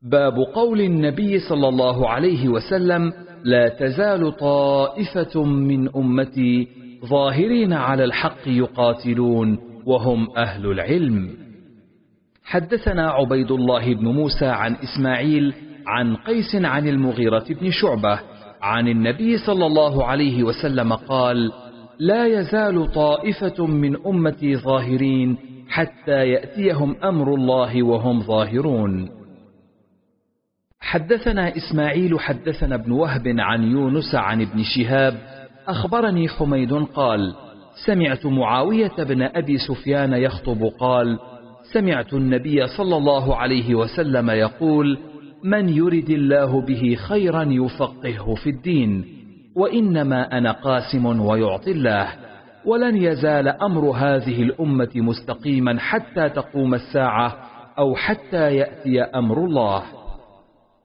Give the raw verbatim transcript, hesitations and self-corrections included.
باب قول النبي صلى الله عليه وسلم: لا تزال طائفة من أمتي ظاهرين على الحق يقاتلون وهم أهل العلم. حدثنا عبيد الله بن موسى عن إسماعيل عن قيس عن المغيرة بن شعبة عن النبي صلى الله عليه وسلم قال: لا يزال طائفة من أمتي ظاهرين حتى يأتيهم أمر الله وهم ظاهرون. حدثنا إسماعيل حدثنا ابن وهب عن يونس عن ابن شهاب أخبرني حميد قال: سمعت معاوية بن أبي سفيان يخطب قال: سمعت النبي صلى الله عليه وسلم يقول: من يرد الله به خيرا يفقهه في الدين، وإنما أنا قاسم ويعطي الله، ولن يزال أمر هذه الأمة مستقيما حتى تقوم الساعة أو حتى يأتي أمر الله.